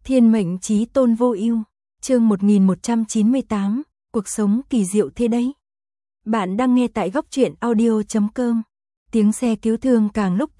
Thiên mệnh chí tôn vô ưu, chương 1198, cuộc sống kỳ diệu thế đấy. Bạn đang nghe tại góc truyện audio.com. Tiếng xe cứu thương càng lúc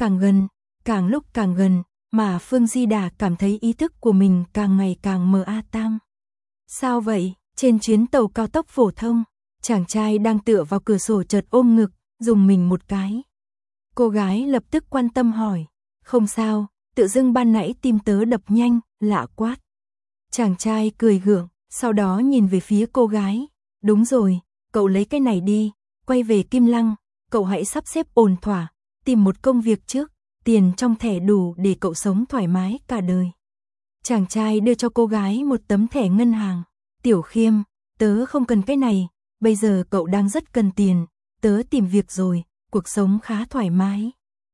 càng gần, mà Phương Di Đà cảm thấy ý thức của mình càng ngày càng mờ tam. Sao vậy? Trên chuyến tàu cao tốc phổ thông, chàng trai đang tựa vào cửa sổ chợt ôm ngực, dùng mình một cái. Cô gái lập tức quan tâm hỏi, không sao, tự dưng ban nãy tim tớ đập nhanh, lạ quát. Chàng trai cười gượng, sau đó nhìn về phía cô gái, đúng rồi, cậu lấy cái này đi, quay về Kim Lăng, cậu hãy sắp xếp ổn thỏa, tìm một công việc trước, tiền trong thẻ đủ để cậu sống thoải mái cả đời. Chàng trai đưa cho cô gái một tấm thẻ ngân hàng, Tiểu Khiêm, tớ không cần cái này, bây giờ cậu đang rất cần tiền, tớ tìm việc rồi, cuộc sống khá thoải mái.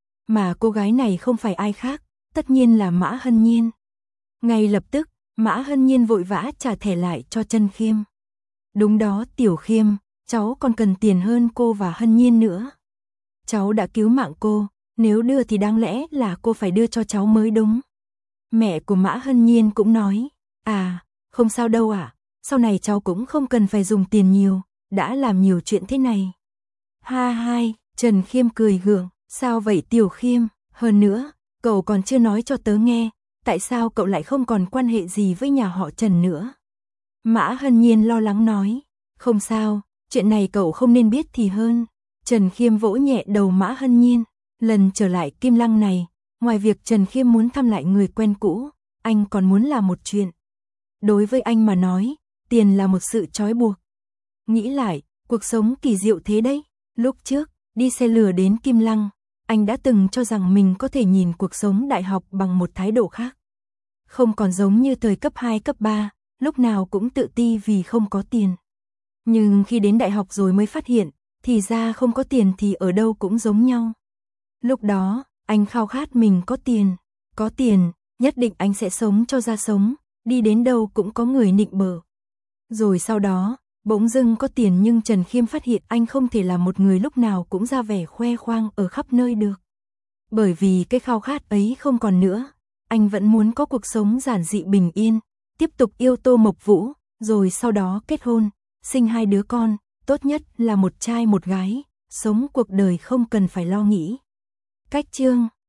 Mà cô gái này không phải ai khác, tất nhiên là Mã Hân Nhiên. Ngay lập tức, Mã Hân Nhiên vội vã trả thẻ lại cho Trần Khiêm. Đúng đó Tiểu Khiêm, cháu còn cần tiền hơn cô và Hân Nhiên nữa. Cháu đã cứu mạng cô, nếu đưa thì đáng lẽ là cô phải đưa cho cháu mới đúng. Mẹ của Mã Hân Nhiên cũng nói, không sao đâu ạ, sau này cháu cũng không cần phải dùng tiền nhiều, đã làm nhiều chuyện thế này. Ha hai, Trần Khiêm cười gượng, sao vậy Tiểu Khiêm, hơn nữa, cậu còn chưa nói cho tớ nghe, tại sao cậu lại không còn quan hệ gì với nhà họ Trần nữa. Mã Hân Nhiên lo lắng nói, không sao, chuyện này cậu không nên biết thì hơn. Trần Khiêm vỗ nhẹ đầu Mã Hân Nhiên, lần trở lại Kim Lăng này, ngoài việc Trần Khiêm muốn thăm lại người quen cũ, anh còn muốn làm một chuyện. Đối với anh mà nói, tiền là một sự trói buộc. Nghĩ lại, cuộc sống kỳ diệu thế đấy, lúc trước, đi xe lửa đến Kim Lăng, anh đã từng cho rằng mình có thể nhìn cuộc sống đại học bằng một thái độ khác. Không còn giống như thời cấp 2, cấp 3, lúc nào cũng tự ti vì không có tiền. Nhưng khi đến đại học rồi mới phát hiện, thì ra không có tiền thì ở đâu cũng giống nhau. Lúc đó, anh khao khát mình có tiền, nhất định anh sẽ sống cho ra sống, đi đến đâu cũng có người nịnh bợ. Rồi sau đó, bỗng dưng có tiền nhưng Trần Khiêm phát hiện anh không thể là một người lúc nào cũng ra vẻ khoe khoang ở khắp nơi được. Bởi vì cái khao khát ấy không còn nữa, anh vẫn muốn có cuộc sống giản dị bình yên, tiếp tục yêu Tô Mộc Vũ, rồi sau đó kết hôn, sinh 2 đứa con, tốt nhất là một trai một gái, sống cuộc đời không cần phải lo nghĩ. Cách chương